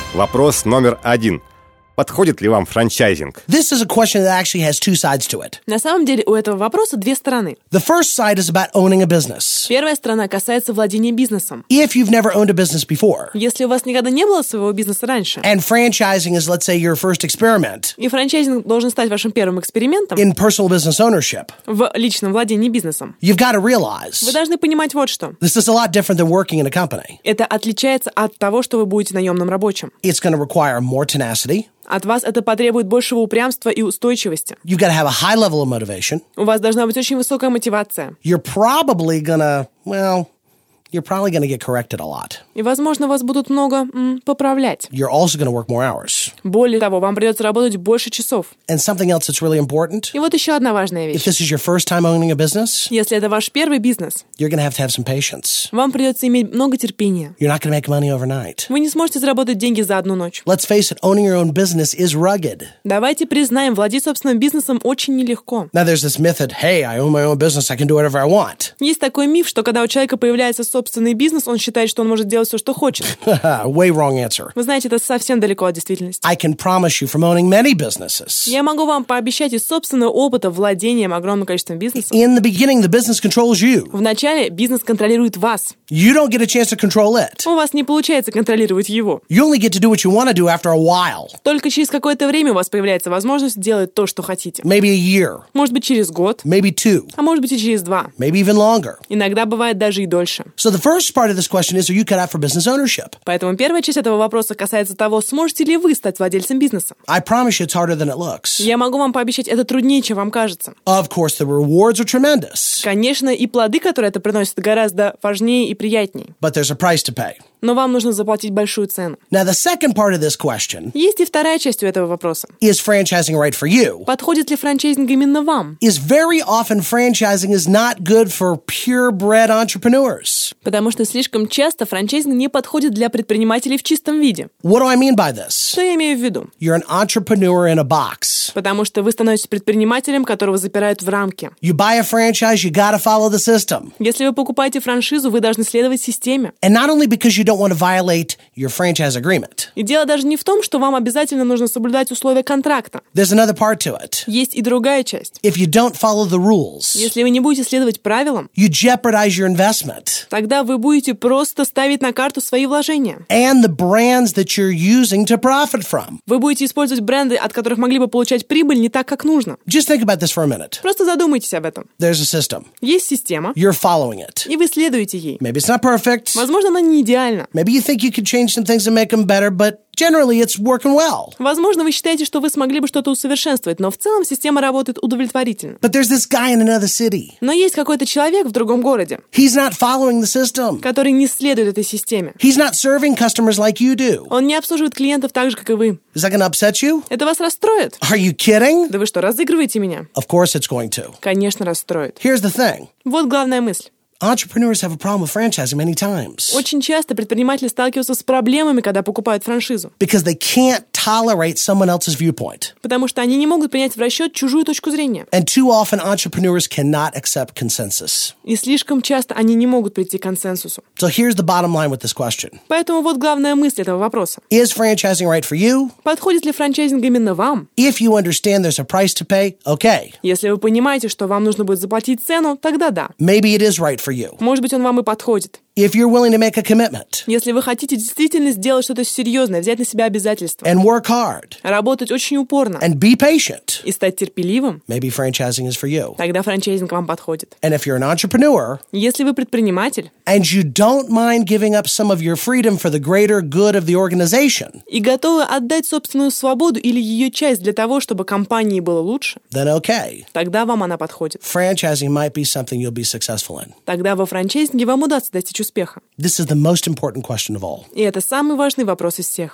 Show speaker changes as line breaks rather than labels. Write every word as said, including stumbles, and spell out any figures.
Вопрос номер один. Подходит ли вам франчайзинг?
This is a question that actually has two sides to it.
На самом деле у этого вопроса две стороны.
The first side is about owning a business.
Первая сторона касается владения бизнесом.
If you've never owned a business before,
Если у вас никогда не было своего бизнеса раньше,
and franchising is, let's say, your first experiment
и франчайзинг должен стать вашим первым экспериментом
in personal business ownership,
в личном владении бизнесом,
you've got to
вы
realize
должны понимать вот что.
this is a lot different than working in a company.
Это отличается от того, что вы будете наемным рабочим.
It's going to require more tenacity.
От вас это потребует большего упрямства и устойчивости.
You've got to have a high level of motivation.
У вас должна быть очень высокая мотивация.
You're probably going to, well, you're probably going to get corrected a lot.
И, возможно, вас будут много м, поправлять.
You're also going to work more hours.
Более того, вам придется работать больше часов.
And something else that's really important,
И вот еще одна важная
if
вещь.
this is your first time owning a business,
Если это ваш первый бизнес,
you're going to have to have some patience.
вам придется иметь много терпения.
You're not going to make money overnight.
Вы не сможете заработать деньги за одну ночь.
Let's face it, owning your own business is rugged.
Давайте признаем, владеть собственным бизнесом очень нелегко.
Now, there's this myth that, hey, I own my own business, I can do whatever I want.
Есть такой миф, что когда у человека появляется собственный бизнес, он считает, что он может делать все, что хочет.
Way wrong answer.
Вы знаете, это совсем далеко от действительности.
I can promise you from owning many businesses.
Я могу вам пообещать из собственного опыта владением огромным количеством бизнесов.
In the beginning, the business controls you.
Вначале бизнес контролирует вас.
You don't get a chance to control it.
У вас не получается контролировать его.
You only get to do what you want to do after a while.
Только через какое-то время у вас появляется возможность делать то, что хотите.
Maybe a year,
Может быть, через год,
maybe two,
а может быть и через два.
maybe even longer.
Иногда бывает даже и дольше.
So the first part of this question is, are you cut out for business ownership?
Поэтому первая часть этого вопроса касается того, сможете ли вы стать владельцем бизнеса.
I promise you it's harder than it looks.
Я могу вам пообещать, это труднее, чем вам кажется.
Of course, the rewards are tremendous,
Конечно, и плоды, которые это приносит, гораздо важнее и приятнее.
but there's a price to pay.
Но вам нужно заплатить большую цену.
Now, the second part of this question
Есть и вторая часть у этого вопроса.
is franchising right for you?
Подходит ли франчайзинг именно вам?
Is very often franchising is not good for purebred entrepreneurs.
Потому что слишком часто франчайзинг не подходит для предпринимателей в чистом виде.
What do I mean by this?
Что я имею в виду?
You're an entrepreneur in a box.
Потому что вы становитесь предпринимателем, которого запирают в рамки.
You buy a franchise, you gotta follow the system.
Если вы покупаете франшизу, вы должны следовать системе.
And not only because you don't want to violate your franchise agreement.
И дело даже не в том, что вам обязательно нужно соблюдать условия контракта.
There's another part to it.
Есть и другая часть.
If you don't follow the rules,
Если вы не будете следовать правилам,
you jeopardize your investment
тогда вы будете просто ставить на карту свои вложения.
and the brands that you're using to profit from.
Вы будете использовать бренды, от которых могли бы получать прибыль не так, как нужно.
Just think about this for a minute.
Просто задумайтесь об этом.
There's a system.
Есть система,
You're following it.
и вы следуете ей.
Maybe it's not perfect.
Возможно, она не идеальна.
Maybe you think you could change some things and make them better, but generally it's working well.
Возможно, вы считаете, что вы смогли бы что-то усовершенствовать, но в целом система работает удовлетворительно.
But there's this guy in another city.
Но есть какой-то человек в другом городе,
He's not following the system.
который не следует этой системе.
He's not serving customers like you do.
Он не обслуживает клиентов так же, как и вы.
Is that going to upset you?
Это вас расстроит?
Are you kidding?
Да вы что, разыгрываете меня?
Of course it's going to.
Конечно, расстроит.
Here's the thing.
Вот главная мысль.
Entrepreneurs have a problem with franchising many times
Очень часто предприниматели сталкиваются с проблемами, когда покупают франшизу,
because they can't tolerate someone else's viewpoint.
потому что они не могут принять в расчет чужую точку зрения.
And too often entrepreneurs cannot accept consensus.
И слишком часто они не могут прийти к консенсусу.
So here's the bottom line with this question.
Поэтому вот главная мысль этого вопроса.
Is franchising right for you?
Подходит ли франчайзинг именно вам?
If you understand there's a price to pay, okay.
Если вы понимаете, что вам нужно будет заплатить цену, тогда да.
Maybe it is right for you.
Может быть, он вам и подходит.
If you're willing to make a commitment
Если вы хотите действительно сделать что-то серьезное, взять на себя обязательства,
and work hard
работать очень упорно
and be patient,
и стать терпеливым,
maybe franchising is for you.
тогда франчайзинг вам подходит.
And if you're an entrepreneur
Если вы предприниматель
and you don't mind giving up some of your freedom for the greater good of the organization,
и готовы отдать собственную свободу или ее часть для того, чтобы компании было лучше,
then okay.
тогда вам она подходит.
Franchising might be something you'll be successful in.
Тогда во франчайзинге вам удастся достичь успеха.
This is the most important question of all.
И это самый важный вопрос из всех.